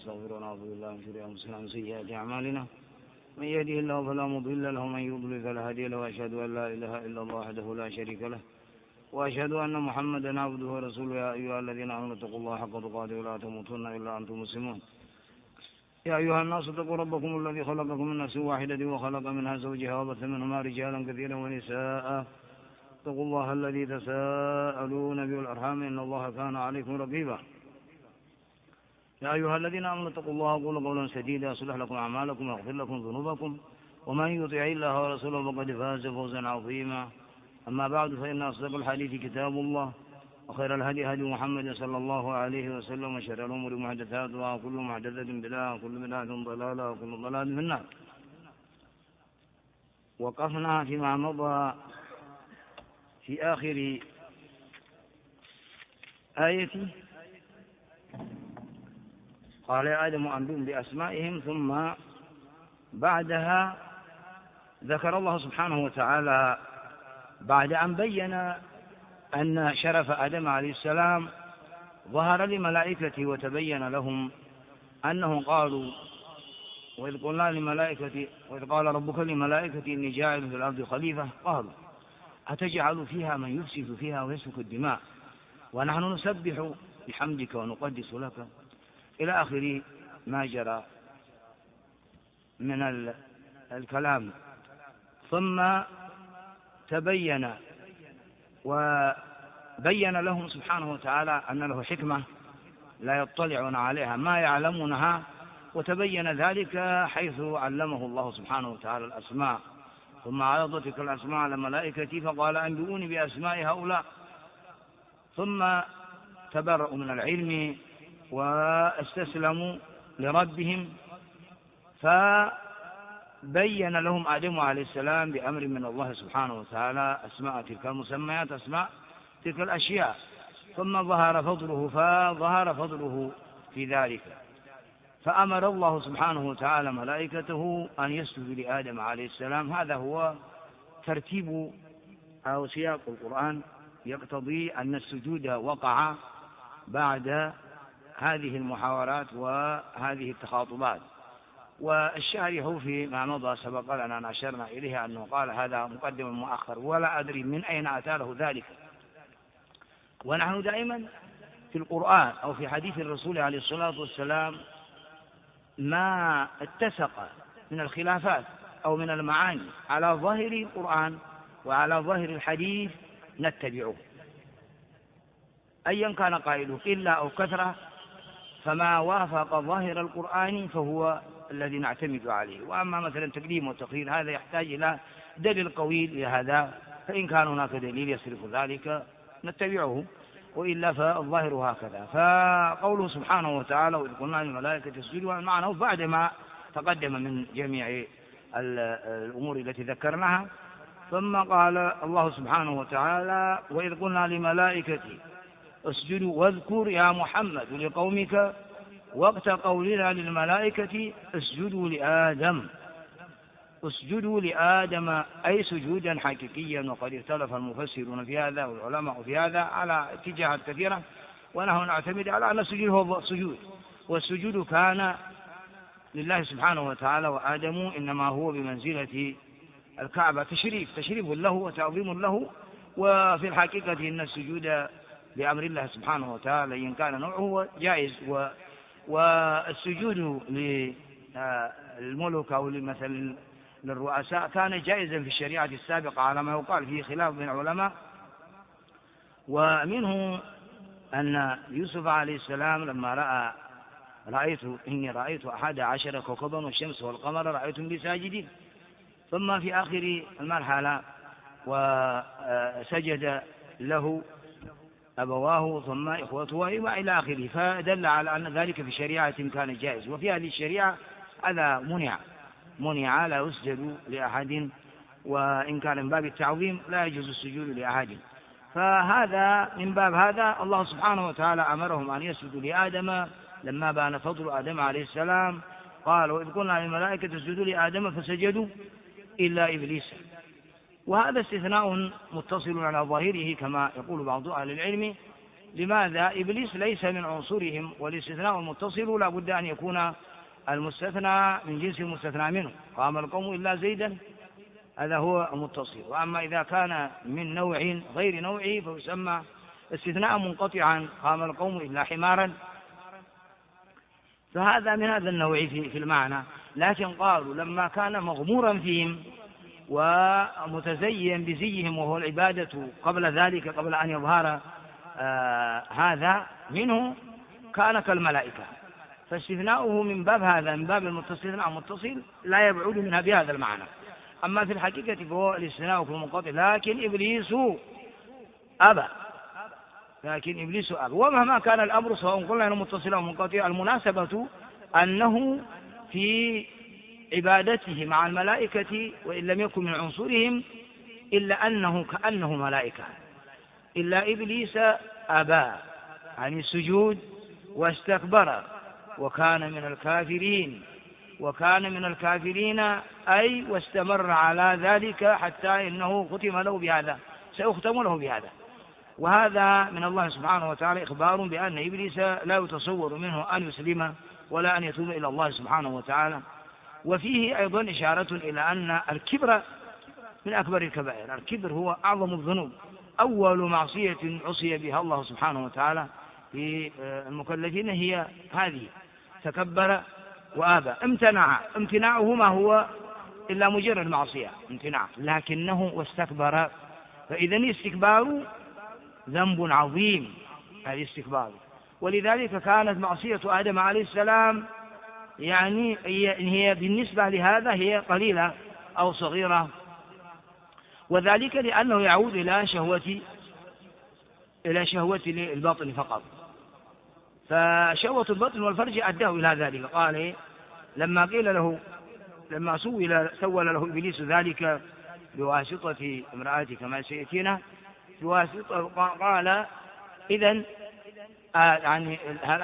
ونستغفره ونعوذ بالله من شرور أنفسنا ومن سيئات أعمالنا من يهده الله فلا مضل له ومن يضلل فلا هادي له وأشهد أن لا إله إلا الله وحده لا شريك له وأشهد أن محمدا عبده ورسوله يا أيها الذين آمنوا اتقوا الله حق تقاته ولا تموتن إلا أنتم مسلمون يا أيها الناس اتقوا ربكم الذي خلقكم من نفس واحدة وخلق منها زوجها وبث منهما رجالا كثيرا ونساء اتقوا الله الذي تساءلون به والأرحام إن الله كان عليكم رقيبا يا أيها الذين آمنوا اتقوا الله وقولوا قولا سديدا يصلح لكم أعمالكم ويغفر لكم ذنوبكم ومن يطع الله ورسوله فقد فاز فوزا عظيما أما بعد فإن أصدق الحديث كتاب الله وخير الهدي هدي محمد صلى الله عليه وسلم وشر الأمور محدثاتها وكل محدثة بدعة وكل بدعة ضلالة وكل ضلالة في النار. وقفنا فيما مضى في آخر آية قال يا آدم أنبئهم بأسمائهم ثم بعدها ذكر الله سبحانه وتعالى بعد أن بين أن شرف آدم عليه السلام ظهر لملائكته وتبين لهم أنهم قالوا وإذ قال ربك للملائكة إني جاعل في الأرض خليفة قالوا أتجعل فيها من يفسد فيها ويسفك الدماء ونحن نسبح بحمدك ونقدس لك إلى آخر ما جرى من الكلام. ثم تبين وبين لهم سبحانه وتعالى أن له حكمة لا يطلعون عليها ما يعلمونها، وتبين ذلك حيث علمه الله سبحانه وتعالى الأسماء ثم عرض تلك الأسماء على الملائكة فقال أنبئوني بأسماء هؤلاء، ثم تبرأوا من العلم واستسلموا لربهم فبين لهم آدم عليه السلام بأمر من الله سبحانه وتعالى أسماء تلك المسميات أسماء تلك الأشياء، ثم ظهر فضله في ذلك، فأمر الله سبحانه وتعالى ملائكته أن يسجدوا لآدم عليه السلام. هذا هو ترتيب أو سياق القرآن يقتضي أن السجود وقع بعد هذه المحاورات وهذه التخاطبات. والشارح فيما مضى سبق لنا أن أشرنا إليه أنه قال هذا مقدم مؤخر ولا أدري من أين أتى له ذلك. ونحن دائما في القرآن أو في حديث الرسول عليه الصلاة والسلام ما اتسق من الخلافات أو من المعاني على ظاهر القرآن وعلى ظاهر الحديث نتبعه أيا كان قائله إلا أو كثرة، فما وافق ظاهر القرآن فهو الذي نعتمد عليه. وأما مثلا تقديم وتأخير هذا يحتاج إلى دليل قوي لهذا، فإن كان هناك دليل يصرف ذلك نتبعه، وإلا فالظاهر هكذا. فقوله سبحانه وتعالى وإذ قلنا للملائكة اسجدوا معناه بعدما تقدم من جميع الأمور التي ذكرناها. ثم قال الله سبحانه وتعالى وإذ قلنا للملائكة اسجدوا واذكر يا محمد لقومك وقت قولنا للملائكة اسجدوا لآدم أي سجودا حقيقيا. وقد اختلف المفسرون في هذا والعلماء في هذا على اتجاهات كثيرة، ونحن نعتمد على أن السجود هو السجود، والسجود كان لله سبحانه وتعالى، وآدم إنما هو بمنزلة الكعبة تشريف له وتعظيم له. وفي الحقيقة إن السجود بأمر الله سبحانه وتعالى إن كان نوعه جائز، والسجود للملك أو مثل للرؤساء كان جائزا في الشريعة السابقة على ما يقال فيه خلاف بين العلماء. ومنه أن يوسف عليه السلام لما إني رأيت 11 كوكبا والشمس والقمر رأيتم لي ساجدين، ثم في آخر المرحلة وسجد له أبواه ثم إخوته وإلى آخره، فدل على أن ذلك في شريعة كان جائز. وفي هذه الشريعة هذا منع لا يسجد لأحد، وإن كان من باب التعظيم لا يجوز السجود لأحد. فهذا من باب هذا الله سبحانه وتعالى أمرهم أن يسجدوا لآدم لما بان فضل آدم عليه السلام. قال وإذ قلنا للملائكة اسجدوا لآدم فسجدوا إلا إبليس. وهذا استثناء متصل على ظاهره كما يقول بعض أهل العلم، لماذا؟ إبليس ليس من عنصرهم، والاستثناء المتصل لا بد أن يكون المستثنى من جنس المستثنى منه. قام القوم إلا زيدا، هذا هو المتصل. وأما إذا كان من نوع غير نوعه فيسمى استثناء منقطعا، قام القوم إلا حمارا، فهذا من هذا النوع في المعنى. لكن قالوا لما كان مغمورا فيهم ومتزين بزيهم وهو العبادة قبل ذلك، قبل أن يظهر هذا منه، كان كالملائكة، فاستثناؤه من باب هذا، من باب المستثنى المتصل، لا يبعد منها بهذا المعنى. أما في الحقيقة فهو الاستثناء في المنقطع، لكن إبليس أبى، ومهما كان الأمر سواء قلنا أنه متصل أو منقطع، المناسبة أنه في عبادته مع الملائكة وإن لم يكن من عنصرهم، إلا أنه كأنه ملائكة، إلا إبليس أبى عن السجود واستكبر وكان من الكافرين، أي واستمر على ذلك حتى إنه ختم له بهذا، سيختم له بهذا. وهذا من الله سبحانه وتعالى إخبار بأن إبليس لا يتصور منه أن يسلم ولا أن يتوب إلى الله سبحانه وتعالى. وفيه أيضا إشارة إلى أن الكبر من أكبر الكبائر، الكبر هو أعظم الذنوب، أول معصية عصي بها الله سبحانه وتعالى في المكلفين هي هذه، تكبر وآبى، امتناعه ما هو إلا مجرد معصية امتناع، لكنه واستكبر، فإذا الاستكبار ذنب عظيم، هذا استكبار. ولذلك كانت معصية آدم عليه السلام يعني هي بالنسبة لهذا هي قليلة أو صغيرة، وذلك لأنه يعود إلى شهوة الباطن فقط، فشهوة البطن والفرج أداه إلى ذلك. قال لما قيل له، لما سول له إبليس ذلك بواسطة امرأته كما سيأتينا بواسطة، قال إذن يعني هل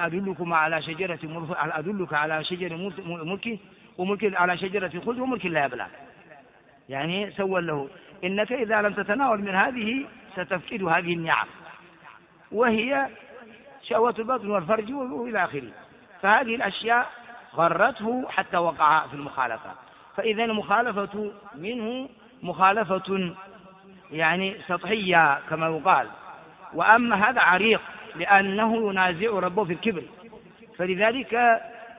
أدلك على شجرة ملك وملك على شجرة خلد وملك لا يبلى، يعني سول له إنك إذا لم تتناول من هذه ستفقد هذه النعم، وهي شهوة البطن والفرج وإلى آخره. فهذه الأشياء غرته حتى وقع في المخالفة. فإذا المخالفة منه مخالفة يعني سطحية كما يقال، وأما هذا عريق لأنه ينازع ربه في الكبر، فلذلك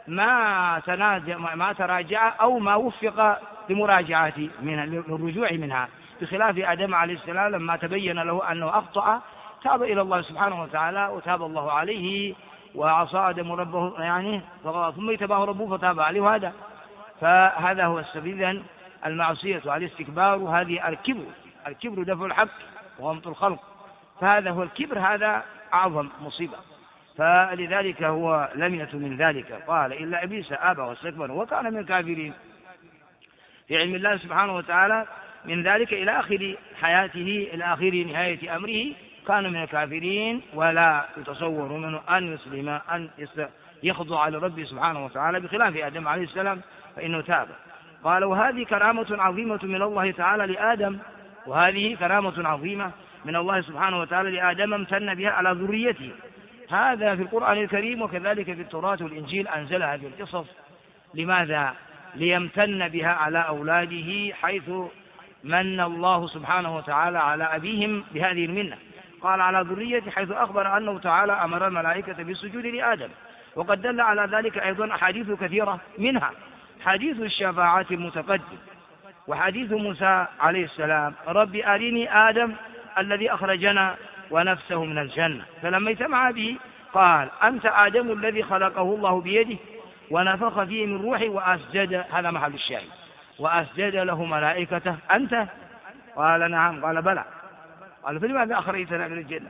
ما تراجع أو ما وفق لمراجعة للرجوع منها، بخلاف آدم عليه السلام لما تبين له أنه أخطأ تاب إلى الله سبحانه وتعالى وتاب الله عليه، وعصى آدم ربه يعني ثم اجتباه ربه فتاب عليه، وهذا فهذا هو السبيل. المعصية والاستكبار هذه الكبر دفع الحق وغمط الخلق، فهذا هو الكبر، هذا أعظم مصيبة. فلذلك هو لم يتم من ذلك. قال إلا إبليس أبى واستكبر وكان من الكافرين، في علم الله سبحانه وتعالى من ذلك إلى آخر حياته، إلى آخر نهاية أمره كان من الكافرين، ولا يتصور منه أن يسلم أن يخضع لربه سبحانه وتعالى، بخلاف آدم عليه السلام فإنه تاب. قال وهذه كرامة عظيمة من الله تعالى لآدم، وهذه كرامة عظيمة من الله سبحانه وتعالى لآدم امتن بها على ذريته، هذا في القرآن الكريم وكذلك في التوراة والإنجيل أنزل هذه القصص. لماذا؟ ليمتن بها على أولاده، حيث من الله سبحانه وتعالى على أبيهم بهذه المنة. قال على ذريته حيث أخبر أنه تعالى أمر الملائكة بالسجود لآدم، وقد دل على ذلك أيضا أحاديث كثيرة، منها حديث الشفاعة المتقدم، وحديث موسى عليه السلام رب أرني آدم الذي أخرجنا ونفسه من الجنة، فلما اجتمع به قال أنت آدم الذي خلقه الله بيده ونفخ فيه من روحه وأسجد، هذا محل الشاهد، وأسجد له ملائكته أنت؟ قال نعم. قال بلى. قال فلماذا أخرجتنا من الجنة؟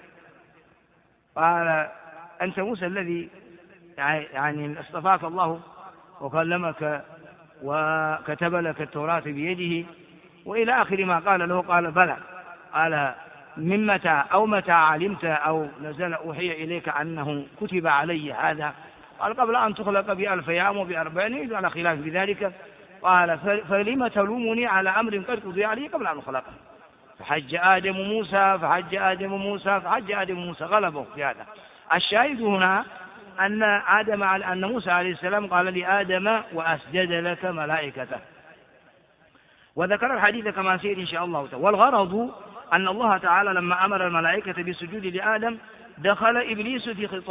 قال أنت موسى الذي يعني اصطفاك الله وكلمك وكتب لك التوراة بيده، وإلى آخر ما قال له. قال بلى. قال من متى أو متى علمت أو نزل أوحي إليك أنه كتب علي هذا؟ قال قبل أن تخلق ب1000 يوم وب40 على خلاف بذلك. قال فلم تلومني على أمر قد قضي علي قبل أن أخلقه؟ فحج آدم موسى فحج آدم موسى فحج آدم موسى، غلبه في هذا. الشاهد هنا أن موسى عليه السلام قال لآدم وأسجد لك ملائكته، وذكر الحديث كما سير إن شاء الله تعالى. والغرض أن الله تعالى لما أمر الملائكة بالسجود لآدم دخل إبليس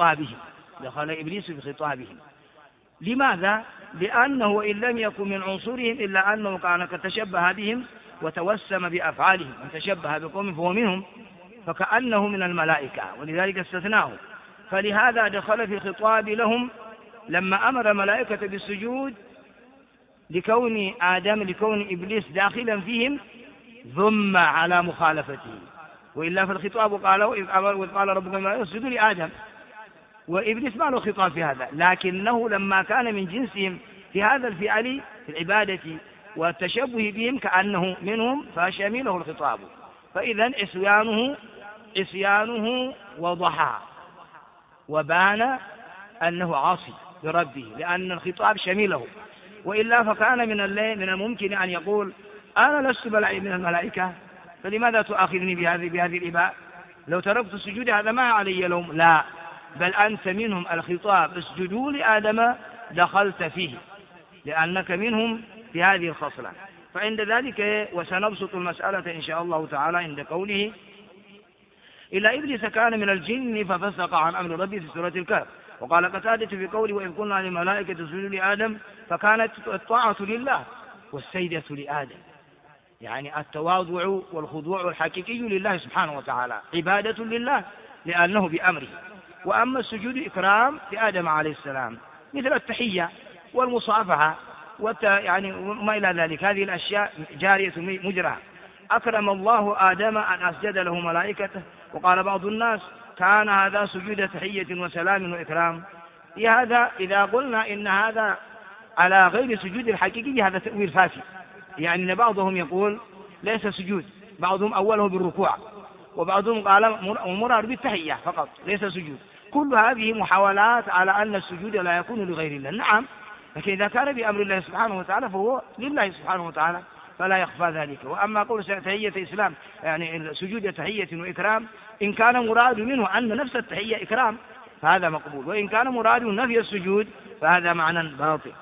في خطابهم. لماذا؟ لأنه إن لم يكن من عنصرهم إلا أنه كان قد تشبه بهم وتوسم بأفعالهم، من تشبه بقوم فهو منهم، فكأنه من الملائكة، ولذلك استثناه. فلهذا دخل في الخطاب لهم لما أمر الملائكة بالسجود لكون إبليس داخلا فيهم ثم على مخالفته. وإلا في الخطاب قال ربكم اسجدوا لآدم، وإبليس ما له خطاب في هذا، لكنه لما كان من جنسهم في هذا الفعل في العبادة والتشبه بهم كأنه منهم فشمله الخطاب. فإذا عصيانه وضحى وبان أنه عاصي بربه لأن الخطاب شمله. وإلا فكان من الممكن أن يقول أنا لست من الملائكة فلماذا تؤاخذني بهذه الإباء؟ لو تركت السجود هذا ما علي لوم، لا، بل أنت منهم، الخطاب اسجدوا لآدم دخلت فيه لأنك منهم في هذه الخصلة. فعند ذلك وسنبسط المسألة إن شاء الله تعالى عند قوله إلا إبليس كان من الجن ففسق عن أمر ربه في سورة الكهف. وقال قتادة في قوله وإذ قلنا للملائكة اسجدوا لآدم فكانت الطاعة لله والسيدة لآدم، يعني التواضع والخضوع الحقيقي لله سبحانه وتعالى، عبادة لله لأنه بأمره. وأما السجود إكرام لآدم عليه السلام مثل التحية والمصافحة يعني ما إلى ذلك، هذه الأشياء جارية مجرى. أكرم الله آدم أن أسجد له ملائكته. وقال بعض الناس كان هذا سجود تحية وسلام وإكرام. هذا إذا قلنا إن هذا على غير سجود الحقيقي هذا تأويل فاسد، يعني بعضهم يقول ليس سجود، بعضهم أوله بالركوع، وبعضهم قال مراد بالتحية فقط ليس سجود. كل هذه محاولات على أن السجود لا يكون لغير الله. نعم، لكن إذا كان بأمر الله سبحانه وتعالى فهو لله سبحانه وتعالى فلا يخفى ذلك. وأما قول تحية إسلام يعني سجود تحية وإكرام، إن كان مراد منه أن نفس التحية إكرام فهذا مقبول، وإن كان مراد نفي السجود فهذا معنى باطل.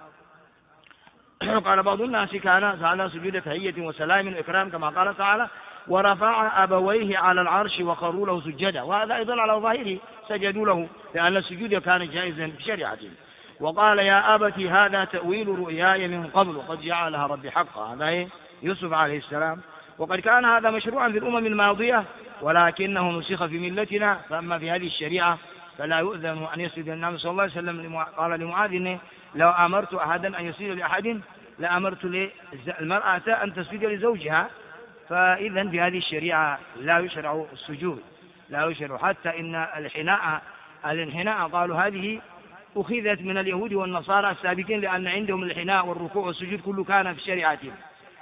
قال بعض الناس كان على سجود تحية وسلام وإكرام كما قال تعالى ورفع أبويه على العرش وخروا له سجدا، وهذا أيضا على ظاهره سجدوا له لأن السجود كان جائزا في شريعته. وقال يا أبت هذا تأويل رؤياي من قبل قد جعلها ربي حقا، هذا يوسف عليه السلام. وقد كان هذا مشروعا في الأمم الماضية ولكنه نسخ في ملتنا، فأما في هذه الشريعة فلا يؤذن أن يسجد. النبي صلى الله عليه وسلم قال لمعاذ لو أمرت أحدا أن يسجد لأحد لأمرت المرأة أن تسجد لزوجها. فإذا في هذه الشريعة لا يشرع السجود، لا يشرع، حتى إن الانحناء قالوا هذه أخذت من اليهود والنصارى السابقين لأن عندهم الانحناء والركوع والسجود كله كان في شريعتهم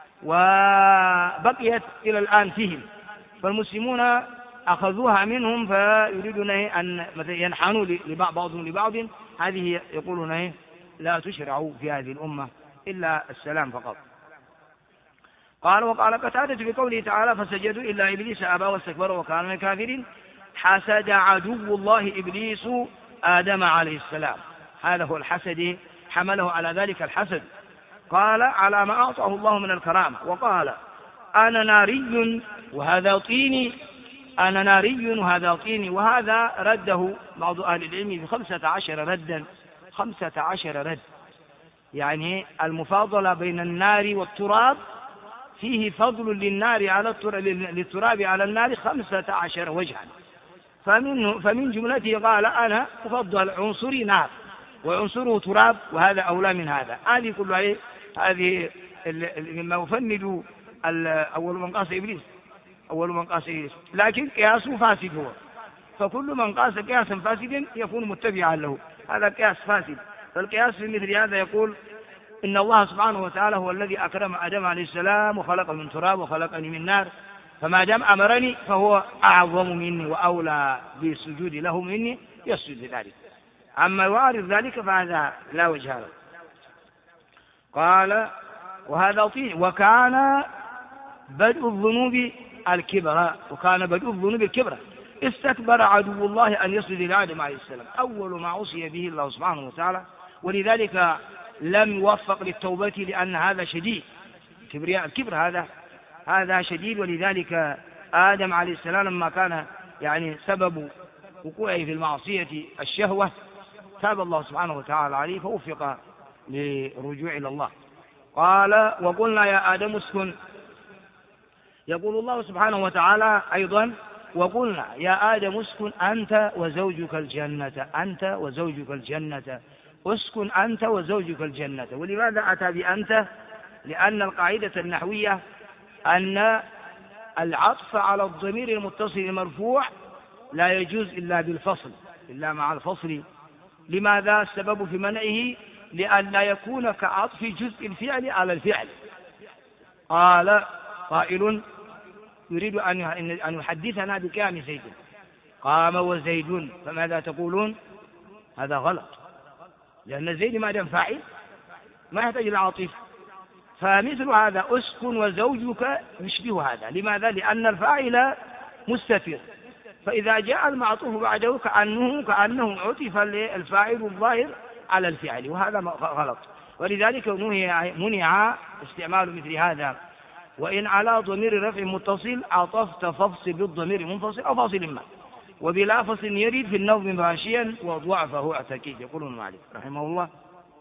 وبقيت إلى الآن فيهم، فالمسلمون أخذوها منهم فيريدون أن ينحنوا بعضهم لبعض. هذه يقولون لا تشرع في هذه الأمة إلا السلام فقط. قال وقال قتادة في قوله تعالى فسجدوا إلا إبليس أبى واستكبر وكان من الكافرين حسد عدو الله إبليس آدم عليه السلام. هذا هو الحسد، حمله على ذلك الحسد. قال على ما أعطاه الله من الكرامة، وقال أنا ناري وهذا طيني، أنا ناري وهذا طيني. وهذا رده بعض أهل العلم ب15 ردا، 15 رد، يعني المفاضلة بين النار والتراب فيه فضل للنار على للتراب على النار 15 وجها. فمن جملته قال أنا أفضل عنصري نار وعنصره تراب وهذا أولى من هذا. هذه كلها هذه مما يفند أول من قاس إبليس، أول من قاس إبليس، لكن قياسه فاسد هو، فكل من قاس قياسا فاسدا يكون متبعا له، هذا قياس فاسد. فالقياس في مثل هذا يقول إن الله سبحانه وتعالى هو الذي أكرم آدم عليه السلام وخلق من تراب وخلقني من نار، فما دام أمرني فهو أعظم مني وأولى بالسجود له مني يسجد لذلك. أما يعارض ذلك فهذا لا وجه له. قال وهذا طين وكان بدء الذنوب الكبر، وكان بدء الذنوب الكبر. استكبر عدو الله أن يسجد لآدم عليه السلام، أول ما عصي به الله سبحانه وتعالى، ولذلك لم يوفق للتوبة لأن هذا شديد، كبرياء الكبر هذا شديد. ولذلك آدم عليه السلام لما كان يعني سبب وقوعه في المعصية الشهوة تاب الله سبحانه وتعالى عليه فوفق للرجوع إلى الله. قال وقلنا يا آدم اسكن، يقول الله سبحانه وتعالى أيضا وقلنا يا آدم اسكن أنت وزوجك الجنة، أنت وزوجك الجنة، اسكن أنت وزوجك الجنة. ولماذا أتى بأنت؟ لأن القاعدة النحوية أن العطف على الضمير المتصل المرفوع لا يجوز إلا بالفصل، إلا مع الفصل. لماذا؟ السبب في منعه لأن لا يكون كعطف جزء الفعل على الفعل. قال قائل يريد أن يحدثنا بكام زيد، قام وزيد، فماذا تقولون؟ هذا غلط، لأن زيد ما دام فاعل ما يحتاج إلى عاطفة. فمثل هذا اسكن وزوجك يشبه هذا. لماذا؟ لأن الفاعل مستتر، فإذا جاء المعطوف بعده كأنه عطف الفاعل الظاهر على الفعل، وهذا غلط. ولذلك منع استعمال مثل هذا. وإن على ضمير رفع متصل عطفت فافصل بالضمير منفصل أو فاصل ما، وبلا فصل يريد في النظم ماشيا وضعفه اعتكيد. يقول ابن مالك رحمه الله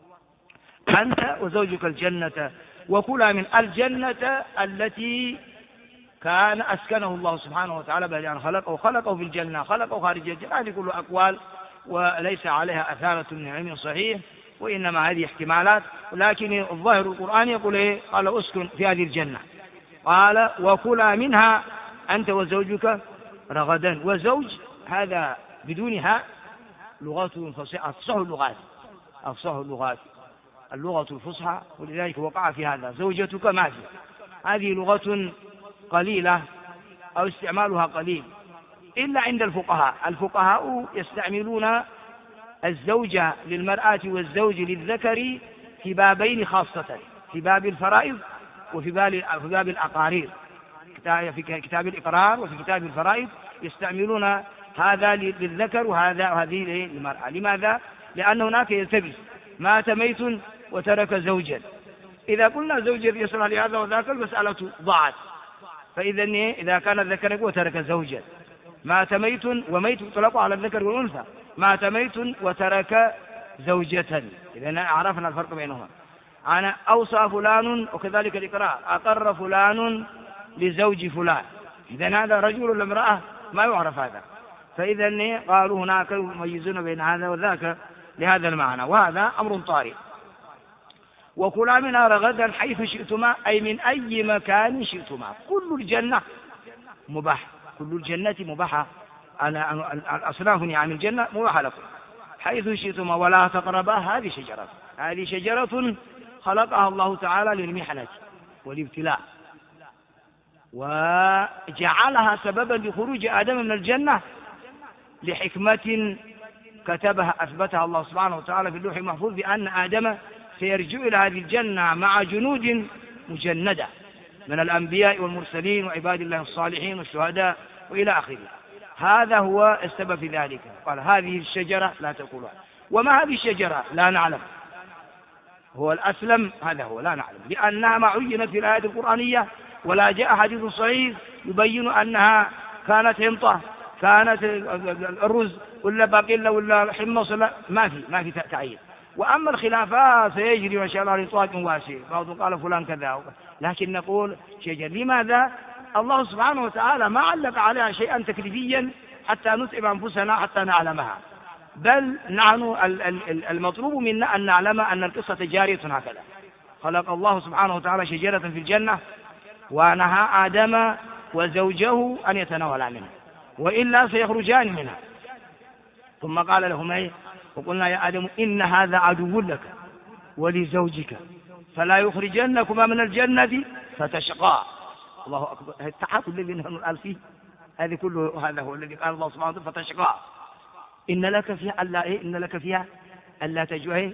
أنت وزوجك الجنة وكلا من الجنة التي كان أسكنه الله سبحانه وتعالى بعد أن خلقه في الجنة، خلقه خارج الجنة. هذه كل أقوال وليس عليها أثارة من علم صحيح، وإنما هذه احتمالات. ولكن الظاهر القرآن يقول إيه؟ قال أسكن في هذه الجنة، قال وكلا منها أنت وزوجك رغدا. وزوج هذا بدونها لغات فصيحة، أفصح اللغات اللغة الفصحى، ولذلك وقع في هذا. زوجتك ما في، هذه لغة قليلة أو استعمالها قليل إلا عند الفقهاء. الفقهاء يستعملون الزوجة للمرأة والزوج للذكر في بابين خاصة، في باب الفرائض وفي باب الأقارير، في كتاب الإقرار وفي كتاب الفرائض يستعملون هذا للذكر وهذه للمرأة. لماذا؟ لأن هناك يلتبس مات ميت وترك زوجا. إذا قلنا زوجا يصلح لهذا وذاك المسألة ضاعت. فإذا إذا كان الذكر وترك زوجا، مات ميت، وميت يطلق على الذكر والأنثى، مات ميت وترك زوجة، إذا عرفنا الفرق بينهما. أنا أوصى فلان وكذلك الإقرار، أقر فلان لزوج فلان، إذا هذا رجل ولا امرأة ما يعرف هذا. فإذا قالوا هناك يميزون بين هذا وذاك لهذا المعنى، وهذا أمر طارئ. وكلا منها رغدا حيث شئتما، أي من أي مكان شئتما. كل الجنة مباح، كل الجنة مباحة، الأصناف نعم الجنة مباحة لكم حيث شئتما ولا تقربا هذه شجرة خلقها الله تعالى للمحنة والابتلاء، وجعلها سببا لخروج آدم من الجنة لحكمة كتبها أثبتها الله سبحانه وتعالى في اللوح المحفوظ بأن آدم سيرجع إلى هذه الجنة مع جنود مجندة من الأنبياء والمرسلين وعباد الله الصالحين والشهداء وإلى آخره. هذا هو السبب في ذلك. قال هذه الشجرة لا تأكلها. وما هذه الشجرة؟ لا نعلم، هو الأسلم هذا هو لا نعلم، لأنها ما عينت في الآية القرآنية ولا جاء حديث صحيح يبين أنها كانت حنطة، كانت الرز ولا باقلة ولا حمص، ما في تعيين. وأما الخلافات سيجري ما شاء الله لطاق واسع، بعض قال فلان كذا، لكن نقول شجر. لماذا؟ الله سبحانه وتعالى ما علق عليها شيئا تكليفيا حتى نتعب أنفسنا حتى نعلمها، بل نحن المطلوب منا أن نعلم أن القصة جارية هكذا. خلق الله سبحانه وتعالى شجرة في الجنة ونهى آدم وزوجه أن يتناولا منها وإلا سيخرجان منها. ثم قال لهم ايه؟ وقلنا يا آدم إن هذا عدو لك ولزوجك فلا يخرجنكما من الجنة فتشقى. الله أكبر، التحاكم الذي نحن الآن فيه هذه كله هذا هو الذي قال الله سبحانه وتعالى فتشقى. إن لك فيها ألا تجوع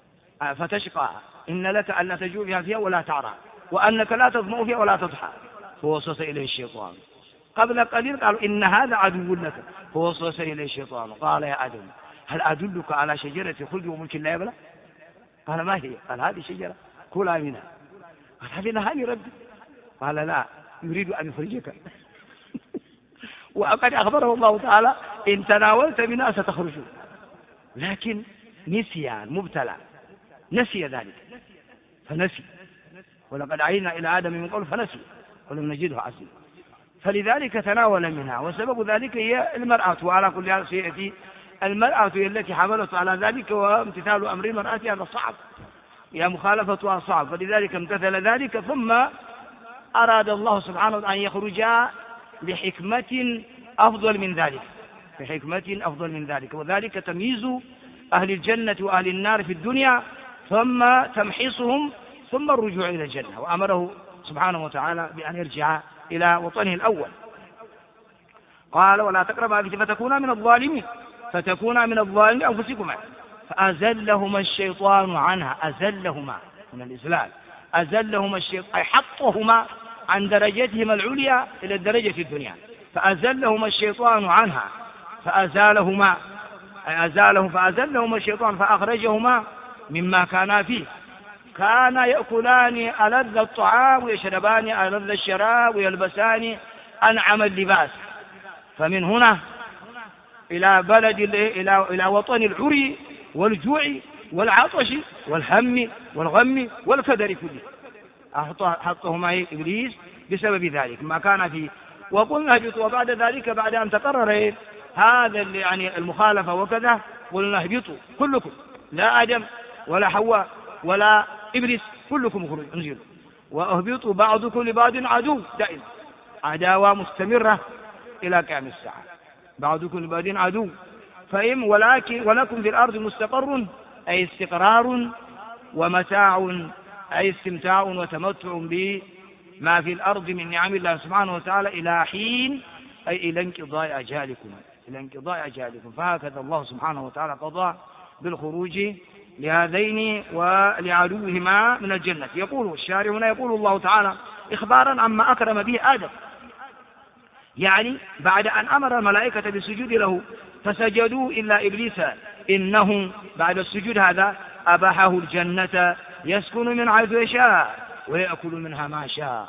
فتشقى، إن لك ألا تجوع فيها ولا تعرى، وأنك لا تظمأ فيها ولا تضحى. فوسوس إليه الشيطان. قبل قليل قالوا إن هذا عدو لك، فوسوس إليه الشيطان قال يا آدم هل أدلك على شجرة خلد وملك لا يبلى؟ قال ما هي؟ قال هذه شجرة كلها منها. قال هذه نهاني ربي. قال لا، يريد أن يخرجك. وقد أخبره الله تعالى إن تناولت منها ستخرج، لكن نسيان مبتلى، نسي ذلك فنسي، ولقد عهدنا إلى آدم من قبل فنسي ولم نجده عزيزا، فلذلك تناول منها. وسبب ذلك هي المرأة، وعلى كل حال سيأتي المرأة هي التي حملت على ذلك، وامتثال أمر المرأة هذا صعب، يا مخالفتها صعب، فلذلك امتثل ذلك. ثم أراد الله سبحانه وتعالى أن يخرجا بحكمة أفضل من ذلك، بحكمة أفضل من ذلك، وذلك تمييز أهل الجنة وأهل النار في الدنيا، ثم تمحيصهم، ثم الرجوع إلى الجنة. وأمره سبحانه وتعالى بأن يرجع إلى وطنه الأول. قال ولا تقرب هذه فتكونا من الظالمين، فتكونا من الظالمين أنفسكما، فأزلهما الشيطان عنها، أزلهما من الإزلال، أزلهما الشيطان أي حطهما عن درجتهما العليا إلى الدرجة الدنيا، فأزلهما الشيطان عنها فأزالهما، فأزلهما الشيطان فأخرجهما مما كانا فيه. كانا يأكلان ألذ الطعام ويشربان ألذ الشراب ويلبسان أنعم اللباس. فمن هنا إلى بلد إلى وطن العري والجوع والعطش والهم والغم والكدر كله، حطهما إبليس بسبب ذلك ما كان فيه. وقلنا اهبطوا، وبعد ذلك بعد أن تقرر هذا يعني المخالفة وكذا، قلنا اهبطوا كلكم، لا آدم ولا حواء ولا إبليس، كلكم اخرجوا انزلوا، واهبطوا بعضكم لبعض عدو، دائما عداوة مستمرة إلى قيام الساعة، بعضكم لبعض عدو. ولكم في الأرض مستقر أي استقرار، ومتاع أي استمتاع وتمتع بما في الأرض من نعم الله سبحانه وتعالى إلى حين، أي إلى انقضاء أجالكم، إلى انقضاء أجالكم. فهكذا الله سبحانه وتعالى قضى بالخروج لهذين ولعدوهما من الجنة. يقول الشارع هنا، يقول الله تعالى إخبارا عما أكرم به آدم، يعني بعد أن أمر الملائكة بالسجود له فسجدوا إلا إبليس إنه بعد السجود هذا أباحه الجنة يسكن من حيث يشاء ويأكل منها ما شاء.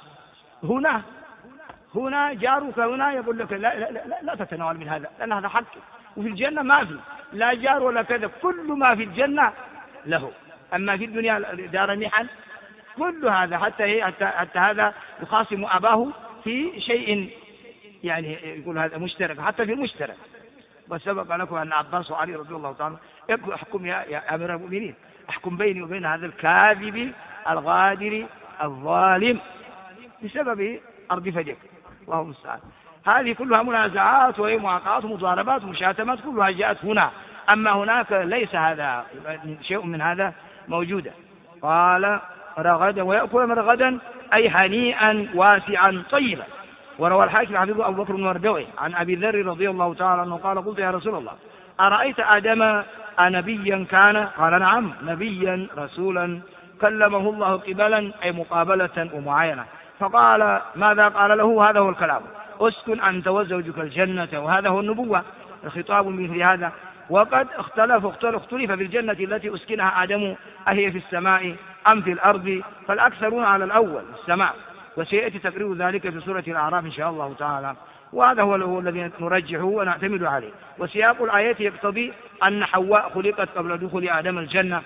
هنا جارك هنا يقول لك لا تتناول من هذا لأن هذا حق، وفي الجنة ما في لا جار ولا كذا، كل ما في الجنة له. أما في الدنيا دار محن، كل هذا حتى هذا يخاصم أباه في شيء، يعني يقول هذا مشترك، حتى في المشترك. وسبق لكم أن عباس وعلي رضي الله تعالى احكم يا أمير المؤمنين، احكم بيني وبين هذا الكاذب الغادر الظالم بسبب أرض فجك، الله المستعان. هذه كلها منازعات ومعاقات ومضاربات ومشاتمات، كلها جاءت هنا. أما هناك ليس هذا شيء من هذا موجودا. قال رغدا ويأكل مرغدا أي هنيئا واسعا طيبا. وروى الحاكم حفظه أبو بكر المردوي عن أبي ذر رضي الله تعالى عنه قال قلت يا رسول الله أرأيت آدم أنبيا كان؟ قال نعم، نبيا رسولا كلمه الله قبلا أي مقابلة ومعاينة. فقال ماذا؟ قال له هذا هو الكلام، اسكن أنت وزوجك الجنة، وهذا هو النبوة، الخطاب مثل هذا. وقد اختلف في الجنة التي أسكنها آدم أهي في السماء أم في الأرض، فالأكثرون على الأول السماء، وسيأتي تقرير ذلك في سورة الأعراف إن شاء الله تعالى، وهذا هو الذي نرجحه ونعتمد عليه. وسياق الآيات يقتضي أن حواء خلقت قبل دخول آدم الجنة،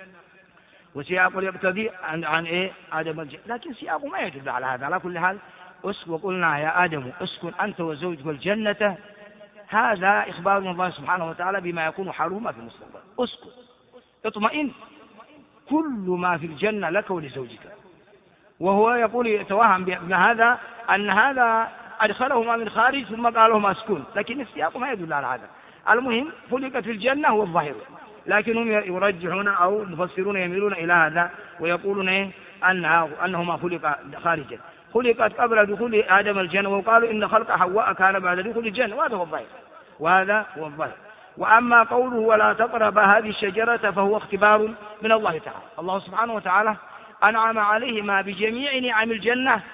وسياق يقتضي عن آدم الجنة، لكن سياق ما يدل على هذا. على كل حال وقلنا يا آدم اسكن أنت وزوجك الجنة، هذا إخبار من الله سبحانه وتعالى بما يكون حالهما في المستقبل. اسكن اطمئن، كل ما في الجنة لك ولزوجك. وهو يقول يتوهم بهذا أن هذا أدخلهما من خارج ثم قال لهما اسكن، لكن السياق ما يدل على هذا. المهم خلقت في الجنة هو الظاهر، لكنهم يرجحون أو المفسرون يميلون إلى هذا ويقولون أنهما خلق خارجا، خلقت قبل دخول آدم الجنة، وقالوا إن خلق حواء كان بعد دخول الجنة، وهذا هو الظاهر. وأما قوله ولا تقرب هذه الشجرة فهو اختبار من الله تعالى. الله سبحانه وتعالى أنعم عليهما بجميع نعم الجنة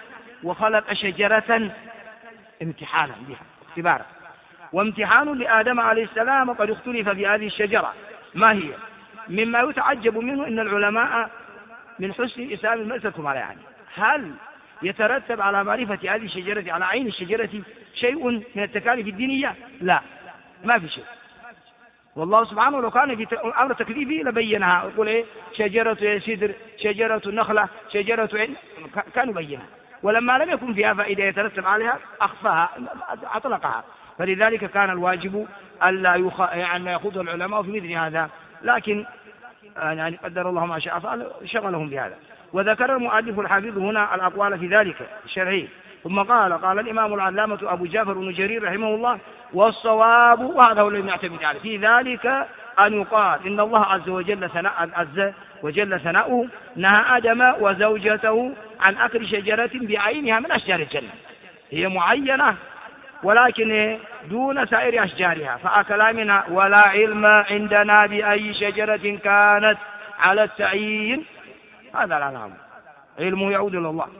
وخلق شجرة امتحانا بها اختبارا، وامتحان لآدم عليه السلام وقد اختلف في هذه الشجرة ما هي. مما يتعجب منه أن العلماء من حسن إسلام المسكم على يعني هل يترتب على معرفة هذه الشجرة على عين الشجرة شيء من التكاليف الدينية؟ لا، ما في شيء. والله سبحانه لو كان في أمر تكليفي لبينها، يقول إيه شجرة سدر، شجرة نخلة، شجرة عين، كان يبينها. ولما لم يكن فيها فائدة يترتب عليها أخفاها أطلقها. فلذلك كان الواجب ألا يخوض العلماء في مثل هذا، لكن يعني قدر الله ما شاء فعل شغلهم بهذا. وذكر المؤلف الحافظ هنا الأقوال في ذلك الشرعي، ثم قال الإمام العلامة أبو جعفر بن جرير رحمه الله: والصواب، وهذا هو الذي نعتمد عليه في ذلك، أن يقال إن الله عز وجل ثناؤه نهى آدم وزوجته عن أكل شجرة بعينها من أشجار الجنة، هي معينة ولكن دون سائر أشجارها، فأكلا منها، ولا علم عندنا بأي شجرة كانت على التعيين. هذا العلم علمه يعود إلى الله.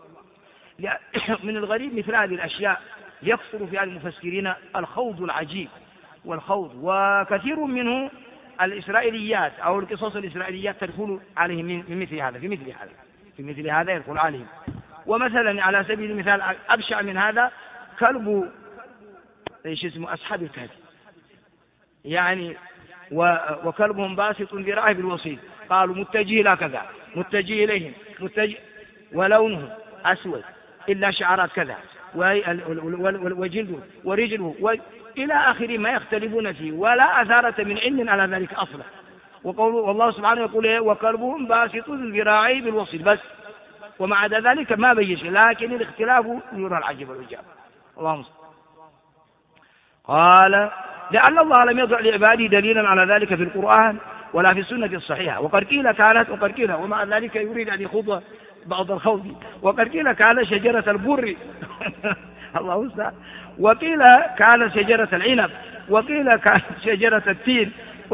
من الغريب مثل هذه الأشياء يكثر في المفسرين الخوض العجيب والخوض، وكثير منه الإسرائيليات أو القصص الإسرائيليات تدخل عليهم في مثل هذا يدخل عليهم. ومثلا على سبيل المثال أبشع من هذا كلب أصحاب الكهف، يعني وكلبهم باسط ذراعه بالوصيد، قالوا متجه إلى كذا، متجه إليهم، ولونه أسود إلا شعرات كذا، وجلده ورجله إلى آخر ما يختلفون فيه، ولا أثارة من علم على ذلك أصلا. والله سبحانه يقول وكلبهم باسط ذراعيه بالوصيد بس، ومع ذلك ما بيش، لكن الاختلاف يرى العجب والعجاب. اللهم صل. قال: لأن الله لم يضع لعباده دليلا على ذلك في القرآن ولا في السنة الصحيحة، وقد قيل كانت وقد قيل، ومع ذلك يريد أن يخوض بعض الخوض، وقد قيل كانت شجرة البر الله المستعان، وقيل كانت شجرة العنب، وقيل كانت شجرة التين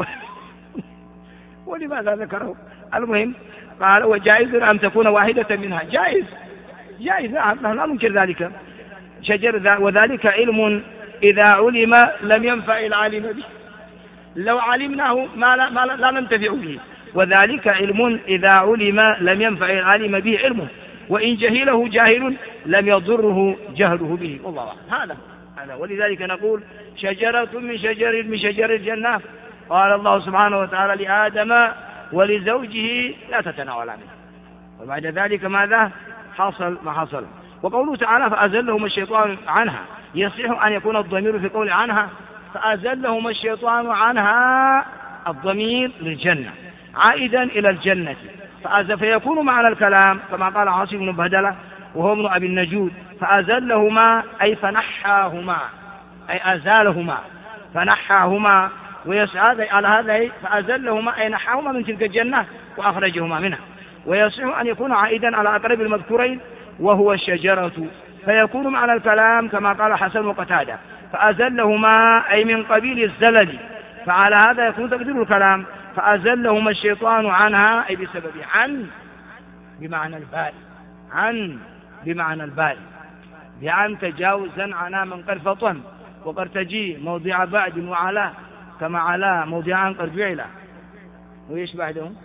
ولماذا ذكره؟ المهم قال: وجائز أن تكون واحدة منها، جائز نحن لا ننكر ذلك، وذلك علم إذا علم لم ينفع العالم به، لو علمناه لا ننتفع به، وذلك علم إذا علم لم ينفع العالم به علمه، وإن جهله جاهل لم يضره جهله به. والله هذا. ولذلك نقول شجرة من شجر الجنة، قال الله سبحانه وتعالى لآدم ولزوجه لا تتناولا منه، وبعد ذلك ماذا حصل ما حصل. وقوله تعالى فأزلهما الشيطان عنها، يصح أن يكون الضمير في قول عنها فأزلهما الشيطان عنها الضمير للجنة عائدا إلى الجنة، فيكون معنى الكلام كما قال عاصم بن بهدلة وهو ابن أبي النجود: فأزلهما أي فنحاهما، أي أزالهما فنحاهما، ويسعد على هذا فأزلهما أي نحاهما من تلك الجنة وأخرجهما منها. ويصح أن يكون عائدا على أقرب المذكورين وهو الشجرة، فيكون معنى الكلام كما قال حسن وقتادة: فأزلهما أي من قبيل الزلل، فعلى هذا يكون تقدير الكلام فأزلهما الشيطان عنها أي بسبب عن بمعنى البال، عن بمعنى البال، بأن تجاوزا عنها من قد فطن، وقد تجي موضع بعد وعلى كما على موضعا قد فعل. وإيش بعدهم؟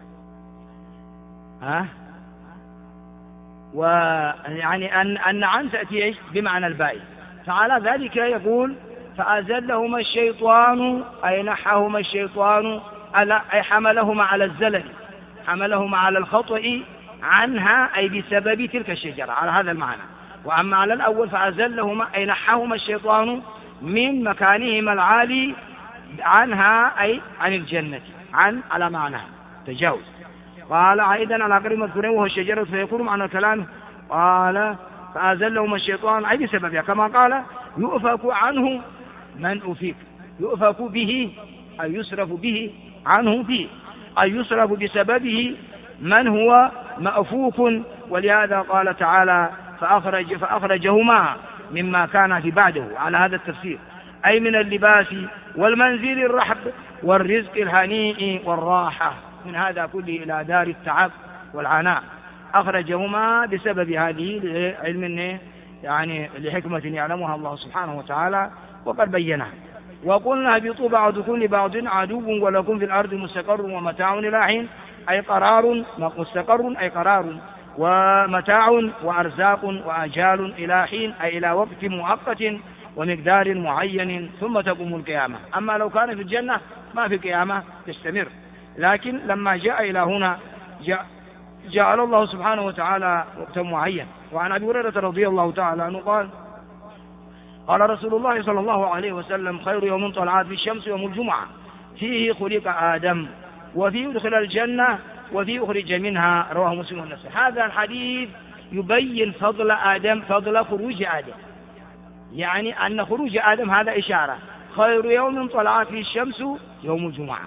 ويعني أن عن تأتي إيش بمعنى الباء، فعلى ذلك يقول فأزلهما الشيطان أي نحاهما الشيطان أي حملهما على الزلل، حملهما على الخطأ عنها أي بسبب تلك الشجرة، على هذا المعنى. وأما على الأول فأزلهما أي نحاهما الشيطان من مكانهما العالي عنها أي عن الجنة، عن على معناها تجاوز. قال عائدا على قريب مذكورين وهو الشجرة، فيكون معنى الكلام قال فأزلهما الشيطان أي بسببها، كما قال يؤفك عنه من أفيك، يؤفك به أي يصرف به عنه فيه، أي يصرف بسببه من هو مأفوك. ولهذا قال تعالى فأخرجهما مما كان في بعده، على هذا التفسير أي من اللباس والمنزل الرحب والرزق الهنيء والراحة، من هذا كله إلى دار التعب والعناء. أخرجهما بسبب هذه علم يعني لحكمة يعلمها الله سبحانه وتعالى وقد بينها. وقلنا اهبطوا بعضكم لبعض عدو ولكم في الأرض مستقر ومتاع إلى حين، أي قرار، مستقر أي قرار، ومتاع وأرزاق وأجال إلى حين، أي إلى وقت مؤقت ومقدار معين ثم تقوم القيامة. أما لو كان في الجنة ما في قيامة تستمر، لكن لما جاء إلى هنا جعل الله سبحانه وتعالى وقتا معين. وعن أبي هريرة رضي الله تعالى عنه قال قال رسول الله صلى الله عليه وسلم خير يوم طلعت في الشمس يوم الجمعة فيه خلق آدم وفيه يدخل الجنة وفيه يخرج منها، رواه مسلم والنسائي. هذا الحديث يبين فضل آدم، فضل خروج آدم، يعني أن خروج آدم هذا إشارة خير يوم طلعت فيه الشمس يوم الجمعة،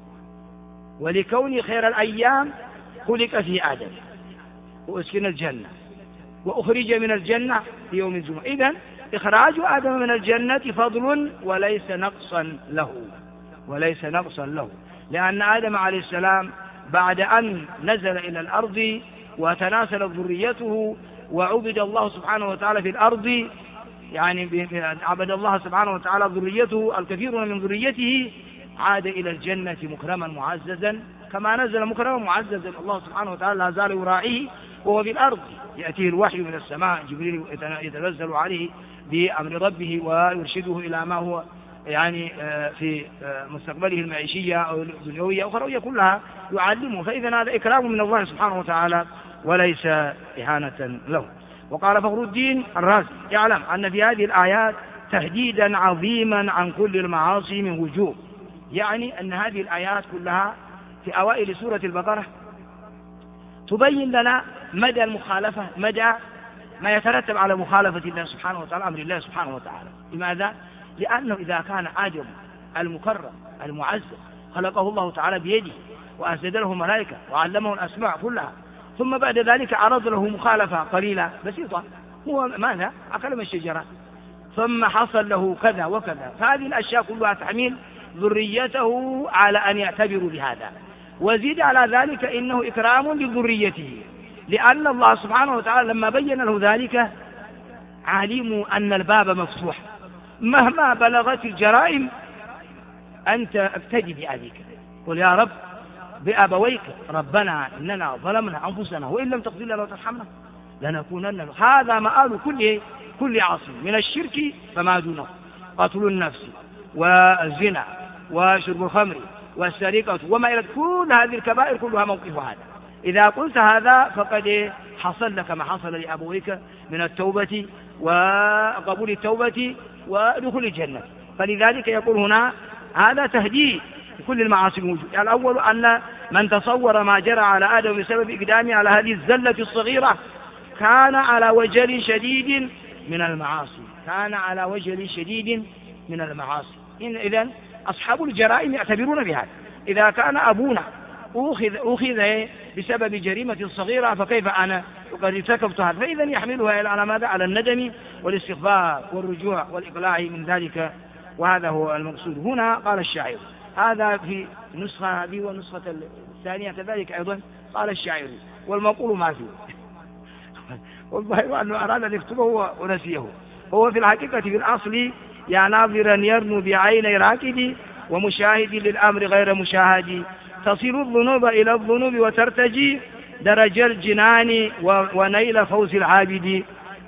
ولكون خير الأيام خلق فيه آدم وأسكن الجنة وأخرج من الجنة في يوم الجمعة. إذن إخراج آدم من الجنة فضل وليس نقصا له، وليس نقصا له، لأن آدم عليه السلام بعد أن نزل إلى الأرض وتناسلت ذريته وعبد الله سبحانه وتعالى في الأرض، يعني عبد الله سبحانه وتعالى ذريته الكثير من ذريته، عاد إلى الجنة مكرما معززا كما نزل مكرما معززا. الله سبحانه وتعالى لا زال يراعيه وهو في الأرض، يأتيه الوحي من السماء، جبريل يتنزل عليه بأمر ربه ويرشده إلى ما هو يعني في مستقبله المعيشية أو الدنيوية أو الأخروية كلها يعلمه. فإذا هذا إكرام من الله سبحانه وتعالى وليس إهانة له. وقال فخر الدين الرازي يعلم أن في هذه الآيات تهديدا عظيما عن كل المعاصي من وجوه، يعني أن هذه الآيات كلها في أوائل سورة البقرة تبين لنا مدى المخالفة، مدى ما يترتب على مخالفة الله سبحانه وتعالى، أمر الله سبحانه وتعالى. لماذا؟ لأنه إذا كان آدم المكرم المعزز خلقه الله تعالى بيده وأسجد له ملائكة وعلمه الأسماء كلها، ثم بعد ذلك عرض له مخالفة قليلة بسيطة، هو ماذا؟ أكل من الشجرة، ثم حصل له كذا وكذا، فهذه الأشياء كلها تحمل ذريته على أن يعتبروا بهذا. وزيد على ذلك إنه إكرام لذريته، لأن الله سبحانه وتعالى لما بين له ذلك علموا أن الباب مفتوح، مهما بلغت الجرائم أنت ابتدي بأبيك، قل يا رب بأبويك ربنا إننا ظلمنا أنفسنا وإن لم تغفر لنا وترحمنا لنكونن. هذا مآل كل عاصي من الشرك فما دونه، قتل النفس والزنا وشرب الخمر والسرقة وما إلى كل هذه الكبائر كلها موقف هذا. إذا قلت هذا فقد حصل لك ما حصل لأبويك من التوبة وقبول التوبة ودخول الجنة. فلذلك يقول هنا هذا تهديد لكل المعاصي الموجودة. يعني الأول أن من تصور ما جرى على آدم بسبب إقدامه على هذه الزلة الصغيرة كان على وجل شديد من المعاصي، كان على وجل شديد من المعاصي. إذن أصحاب الجرائم يعتبرون بهذا، إذا كان أبونا أخذ بسبب جريمة صغيرة فكيف أنا وقد ارتكبت هذا؟ فإذا يحملها على ماذا؟ على الندم والاستغفار والرجوع والإقلاع من ذلك، وهذا هو المقصود. هنا قال الشاعر، هذا في النسخة هذه والنسخة الثانية كذلك أيضا قال الشاعر والمقول ما فيه والله أنه أراد أن يكتبه ونسيه. هو في الحقيقة في الأصل يا ناظرا يرنو بعيني راكدي ومشاهد للأمر غير مشاهد، تصل الذنوب إلى الذنوب وترتجي درج الجنان ونيل فوز العابد.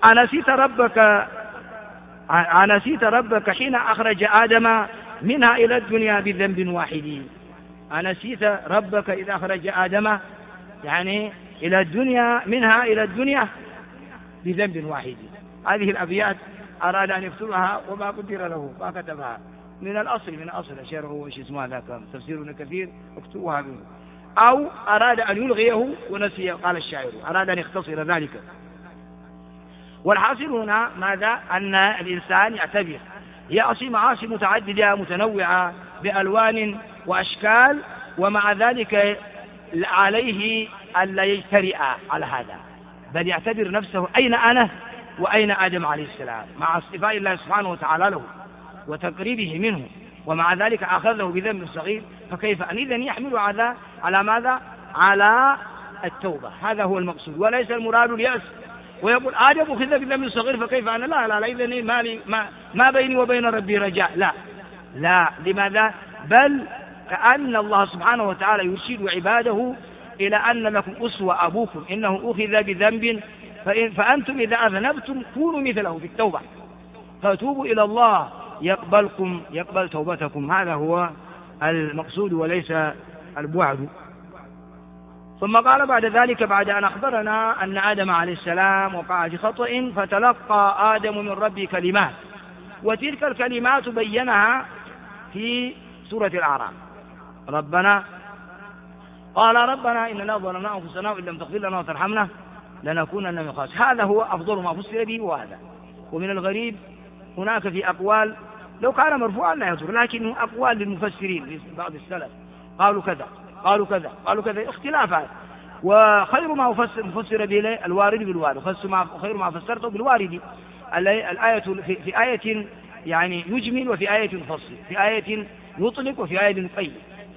أنسيت ربك حين أخرج آدم منها إلى الدنيا بذنب واحد. أنسيت ربك إذا أخرج آدم يعني إلى الدنيا منها إلى الدنيا بذنب واحد. هذه الأبيات أراد أن يكتبها وما قدر له فكتبها من الأصل الشعر هو ايش اسمه ذاك تفسير كثير اكتبوها منه، أو أراد أن يلغيه ونسي. قال الشاعر أراد أن يختصر ذلك. والحاصل هنا ماذا؟ أن الإنسان يعتبر يعصي معاصي متعددة متنوعة بألوان وأشكال، ومع ذلك عليه ألا يجترئ على هذا، بل يعتبر نفسه أين أنا وأين آدم عليه السلام مع اصطفاء الله سبحانه وتعالى له وتقريبه منه، ومع ذلك أخذه بذنب صغير. فكيف أن إذن يحمل على ماذا؟ على التوبة، هذا هو المقصود، وليس المراد اليأس ويقول آدم أخذ بالذنب الصغير فكيف أنا، لا إذن ما بيني وبين ربي رجاء، لا لماذا؟ بل كأن الله سبحانه وتعالى يرشد عباده إلى أن لكم أسوة أبوكم إنه أخذ بذنب فأنتم إذا أذنبتم كونوا مثله في التوبة، فتوبوا إلى الله يقبل توبتكم، هذا هو المقصود وليس البعد. ثم قال بعد ذلك بعد أن أخبرنا أن آدم عليه السلام وقع في خطأ فتلقى آدم من ربه كلمات، وتلك الكلمات بينها في سورة الأعراف. قال ربنا إننا ظلمنا أنفسنا وإن لم تغفر لنا وترحمنا لنكونن من الخاسرين، هذا هو أفضل ما فسر به وهذا. ومن الغريب هناك في أقوال لو كان مرفوعا لا يضر، لكنه أقوال للمفسرين بعض السلف قالوا كذا اختلافات، وخير ما فسر به الوارد بالوارد، خير ما فسرته بالوارد. الآية في آية يعني يجمل وفي آية يفصل، في آية يطلق وفي آية يقيد.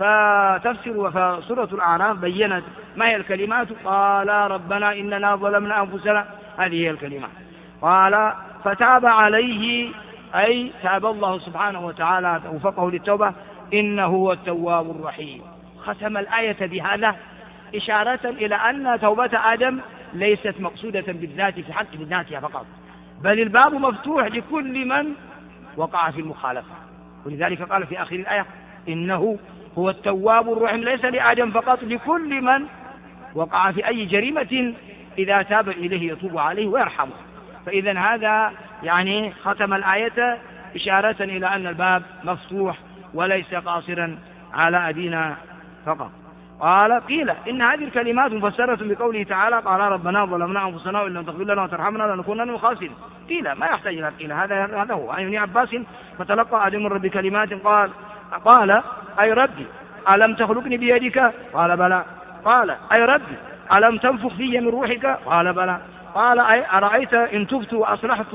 فسورة الأعراف بيّنت ما هي الكلمات، قال ربنا إننا ظلمنا أنفسنا، هذه هي الكلمات. قال فتاب عليه أي تاب الله سبحانه وتعالى وفقه للتوبة إنه هو التواب الرحيم. ختم الآية بهذا إشارة إلى أن توبة آدم ليست مقصودة بالذات في حق ذاتها فقط، بل الباب مفتوح لكل من وقع في المخالفة، ولذلك قال في آخر الآية إنه هو التواب الرحيم، ليس لآدم فقط، لكل من وقع في أي جريمة إذا تاب إليه يتوب عليه ويرحمه. فإذا هذا يعني ختم الآية إشارة إلى أن الباب مفتوح وليس قاصرا على أبينا فقط. قيل إن هذه الكلمات مفسرة بقوله تعالى قال ربنا ظلمنا أنفسنا وإن لم تغفر لنا وترحمنا لنكونن من الخاسرين. قيل ما يحتاج إلى قيل، هذا هو. عن ابن عباس فتلقى آدم من ربه كلمات قال أي ربي ألم تخلقني بيدك؟ قال بلى. قال أي ربي ألم تنفخ في من روحك؟ قال بلى. قال أرأيت إن تبت وأصلحت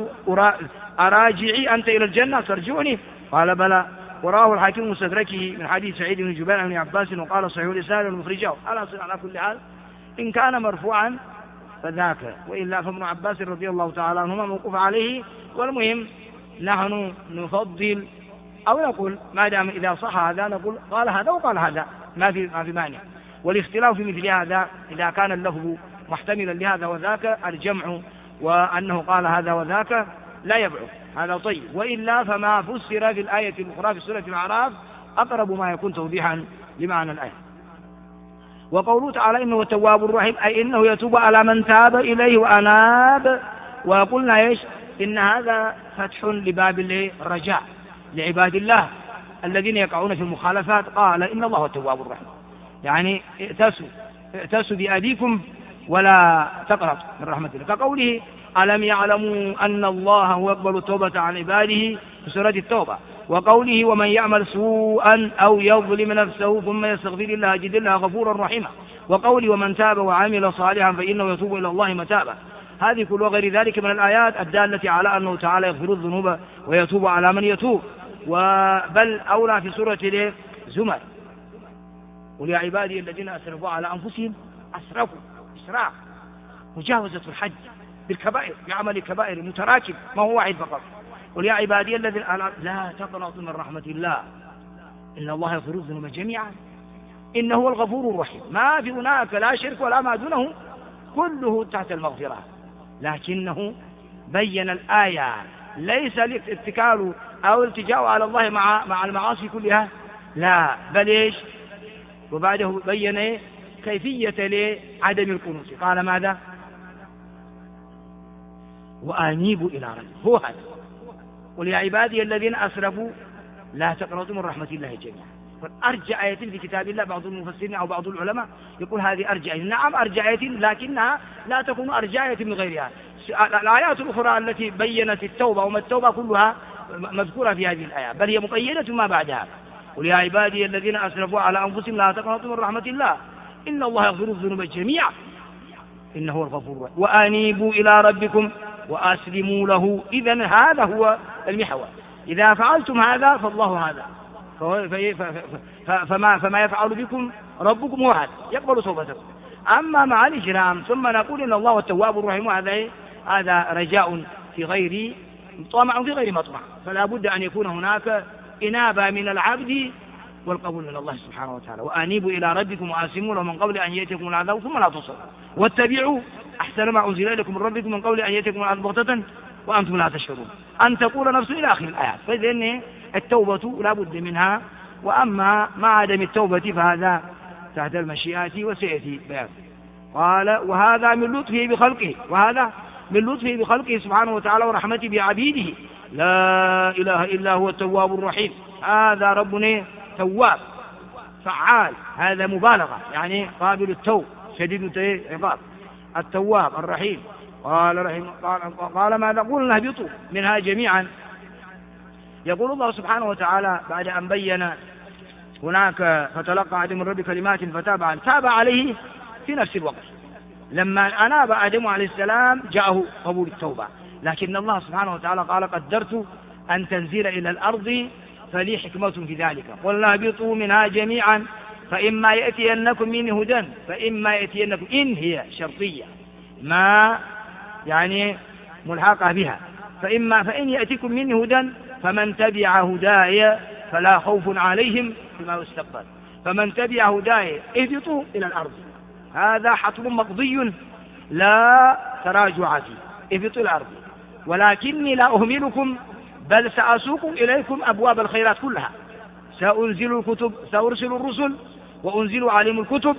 أراجعي أنت إلى الجنة ترجعني؟ قال بلى. وراه الحاكم مستدركه من حديث سعيد بن جبير عن ابن عباس وقال صحيح الإسناد المخرجه. على كل حال إن كان مرفوعا فذاك، وإلا فابن عباس رضي الله تعالى عنهما موقوف عليه. والمهم نحن نفضل أو نقول ما دام إذا صح هذا نقول قال هذا وقال هذا، ما في مانع. والاختلاف في مثل هذا إذا كان اللفظ محتملا لهذا وذاك الجمع وأنه قال هذا وذاك لا يبعد، هذا طيب. وإلا فما فسر في الآية الأخرى في سورة الأعراف أقرب ما يكون توضيحا لمعنى الآية. وقوله تعالى إنه التواب الرحيم أي إنه يتوب على من تاب إليه وأناب. وقلنا إيش؟ إن هذا فتح لباب الرجاء لعباد الله الذين يقعون في المخالفات. قال إن الله التواب الرحيم، يعني ائتسوا بأبيكم ولا تقنطوا من رحمة الله. كقوله ألم يعلموا أن الله هو يقبل التوبة عن عباده في سورة التوبة. وقوله ومن يعمل سوءا أو يظلم نفسه ثم يستغفر الله يجد الله غفورا رحيما. وقوله ومن تاب وعمل صالحا فإنه يتوب إلى الله متابا. هذه كل وغير ذلك من الآيات الدالة على أنه تعالى يغفر الذنوب ويتوب على من يتوب. بل أولى في سورة زمر قل يا عبادي الذين أسرفوا على أنفسهم أسرفوا إسراف مجاوزة الحد بالكبائر بعمل الكبائر متراكب ما هو واحد فقط. قل يا عبادي الذين لا تقنطوا من رحمة الله إن الله يغفر الذنوب جميعا إنه هو الغفور الرحيم. ما في هناك لا شرك ولا ما دونه، كله تحت المغفرة. لكنه بين الآية ليس الاتكال أو التجاء على الله مع المعاصي كلها، لا، بل إيش؟ وبعده بين كيفية لعدم القنوط. قال ماذا؟ وأنيبوا إلى ربكم، هو هذا. قل يا عبادي الذين أسرفوا لا تقنطوا من رحمة الله جميعا. أرجع آية في كتاب الله، بعض المفسرين أو بعض العلماء يقول هذه أرجع آية. نعم أرجع آية، لكنها لا تكون أرجع آية من غيرها. الآيات الأخرى التي بيّنت التوبة وما التوبة كلها مذكورة في هذه الآية، بل هي مقيدة ما بعدها. قل يا عبادي الذين أسرفوا على أنفسهم لا تقنطوا من رحمة الله إن الله يغفر الذنوب جميعا إنه هو الغفور الرحيم وأنيبوا إلى ربكم وأسلموا له. إذن هذا هو المحور. إذا فعلتم هذا فالله هذا، فما يفعل بكم ربكم هو هذا، يقبل توبتكم. أما مع الإجرام ثم نقول إن الله التواب الرحيم، هذا رجاء في غير طمع في غير مطمع، فلا بد أن يكون هناك إنابة من العبد والقبول من الله سبحانه وتعالى. وأنيبوا إلى ربكم وأسلموا له من قبل أن يأتيكم العذاب ثم لا تصروا واتبعوا أحسن ما أنزل إليكم من ربكم من قبل أن يأتيكم العذاب بغتة وأنتم لا تشعرون، أن تقول نفس إلى آخر الآيات. فإذن التوبة لا بد منها، وأما مع عدم التوبة فهذا تحت المشيئة وسيأتي بيان. قال وهذا من لطفه بخلقه، وهذا من لطفه بخلقه سبحانه وتعالى ورحمته بعبيده، لا إله إلا هو التواب الرحيم. هذا ربنا تواب فعال، هذا مبالغة يعني قابل التوب شديد العقاب، التواب الرحيم. قال ماذا؟ قلنا اهبطوا منها جميعا. يقول الله سبحانه وتعالى بعد أن بين هناك فتلقى آدم من ربه كلمات تاب عليه في نفس الوقت. لما أناب آدم عليه السلام جاءه قبول التوبة، لكن الله سبحانه وتعالى قال قدرت أن تنزل إلى الأرض فلي حكمة في ذلك. قلنا اهبطوا منها جميعا فإما يأتينكم مني هدى، فإما يأتينكم إن هي شرطية ما يعني ملحقة بها، فإن يأتيكم مني هدى فمن تبع هداي فلا خوف عليهم فيما يستقبل. فمن تبع هداي اهبطوا إلى الأرض، هذا حتم مقضي لا تراجع فيه، اهبطوا إلى الأرض. ولكني لا أهملكم بل سأسوق إليكم أبواب الخيرات كلها، سأنزل الكتب، سأرسل الرسل وأنزل عليهم الكتب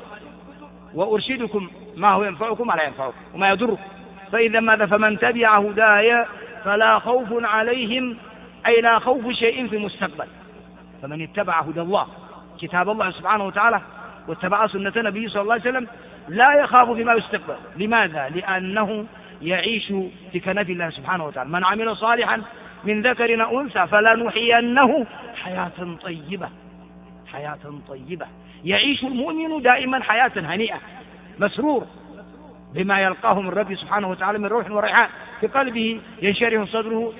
وأرشدكم ما هو ينفعكم ولا ينفعكم وما يضركم. فإذا ماذا؟ فمن تبع هداي فلا خوف عليهم، أي لا خوف شيء في المستقبل. فمن اتبع هدى الله كتاب الله سبحانه وتعالى واتبع سنة النبي صلى الله عليه وسلم لا يخاف فيما يستقبل. لماذا؟ لأنه يعيش في كنف الله سبحانه وتعالى. من عمل صالحا من ذكر أو أنثى فلنحيينه حياة طيبة، حياة طيبة. يعيش المؤمن دائما حياة هنيئة مسرور بما يلقاه من ربه سبحانه وتعالى من روح وريحان، في قلبه ينشرح صدره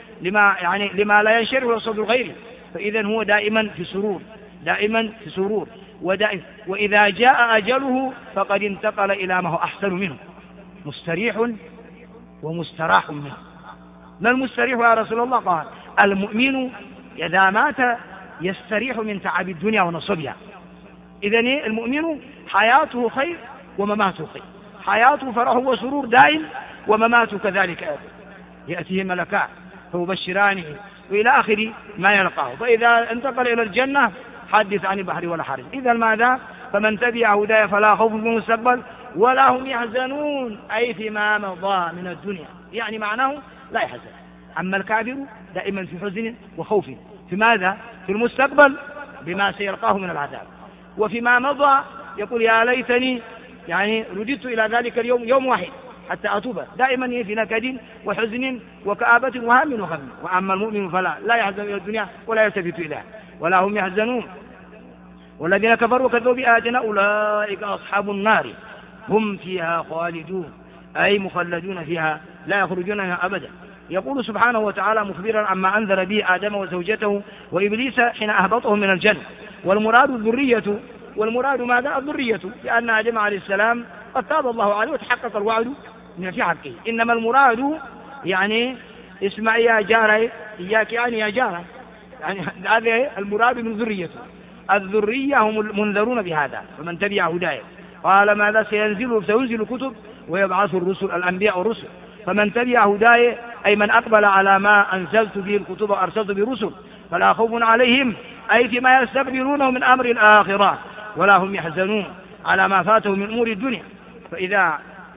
لما لا ينشرح صدر غيره. فإذا هو دائما في سرور، دائما في سرور، وإذا جاء أجله فقد انتقل إلى ما هو أحسن منه، مستريح ومستراح منه. ما المستريح يا رسول الله؟ قال المؤمن إذا مات يستريح من تعب الدنيا ونصبها. إذن المؤمن حياته خير ومماته خير، حياته فرح وسرور دائم ومماته كذلك، يأتيه ملكان فيبشرانه وإلى آخر ما يلقاه. فإذا انتقل إلى الجنة حدث عن البحر ولا حرج. إذا ماذا؟ فمن تبع هدايا فلا خوف في المستقبل ولا هم يحزنون، أي فيما مضى من الدنيا، يعني معناه لا يحزن. أما الكافر دائما في حزن وخوف في ماذا؟ في المستقبل بما سيلقاه من العذاب، وفيما مضى يقول يا ليتني يعني رددت إلى ذلك اليوم يوم واحد حتى أتوب، دائما في نكد وحزن وكآبة وهم وغم. وأما المؤمن فلا لا يحزن إلى الدنيا ولا يلتفت إليها ولا هم يحزنون. والذين كفروا وكذبوا بآياتنا أولئك أصحاب النار هم فيها خالدون، أي مخلدون فيها لا يخرجون منها أبدا. يقول سبحانه وتعالى مخبرا عما أنذر به آدم وزوجته وإبليس حين أهبطهم من الجنة. والمراد الذرية، والمراد ماذا؟ الذرية، لأن آدم عليه السلام قد تاب الله عليه وتحقق الوعد من في حقه. إنما المراد يعني اسمع يا جارة إياك يعني يا جارة، يعني هذا المراد من ذريته. الذرية هم المنذرون بهذا. فمن تبع هدايا قال ماذا؟ سينزل كتب ويبعث الرسل الأنبياء والرسل. فمن تبع هدايا أي من أقبل على ما أنزلت به الكتب وأرسلت به الرسل فلا خوف عليهم، أي فيما يستقبلونه من أمر الآخرة، ولا هم يحزنون على ما فاته من أمور الدنيا. فإذا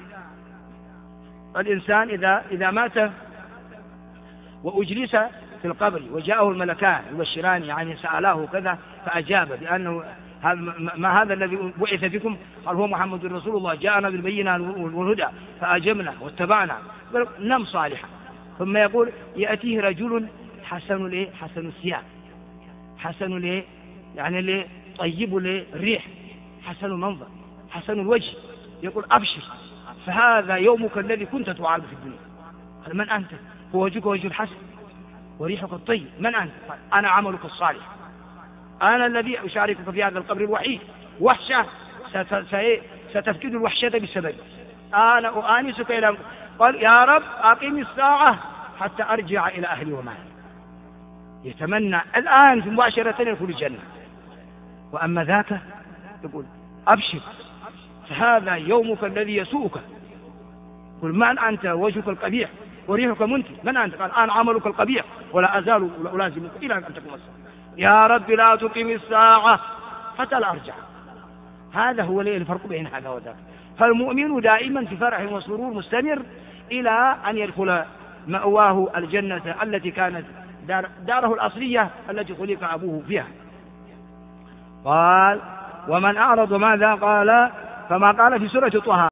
الإنسان إذا مات وأجلس في القبر وجاءه الملكان يبشران يعني سألاه كذا فأجاب بأنه ما هذا الذي بعث فيكم؟ قال هو محمد رسول الله جاءنا بالبينات والهدى فأجبنا واتبعنا، نم صالحا. ثم يقول يأتيه رجل حسن الثياب، حسن يعني طيب الريح، حسن المنظر، حسن الوجه، يقول أبشر فهذا يومك الذي كنت تعاب في الدنيا. قال من أنت؟ ووجهك وجه الحسن وريحك الطيب، من أنت؟ قال أنا عملك الصالح، أنا الذي أشاركك في هذا القبر الوحيد، وحشة ستفقد الوحشة بسبب أنا أؤانسك إلى. قال يا رب أقم الساعة حتى أرجع إلى أهلي ومالي. يتمنى الآن في مباشرة يدخل الجنة. وأما ذاك يقول أبشر فهذا يومك الذي يسوءك. قل من أنت؟ وجهك القبيح وريحك منتن. من أنت؟ قال الآن عملك القبيح ولا أزال ألازمك إلى أن تقوم الساعة. يا رب لا تقم الساعة حتى لا أرجع. هذا هو الفرق بين هذا وذاك. فالمؤمن دائما في فرح وسرور مستمر إلى أن يدخل مأواه الجنة التي كانت داره الأصلية التي خلق أبوه فيها. قال ومن أعرض ماذا قال؟ كما قال في سورة طه.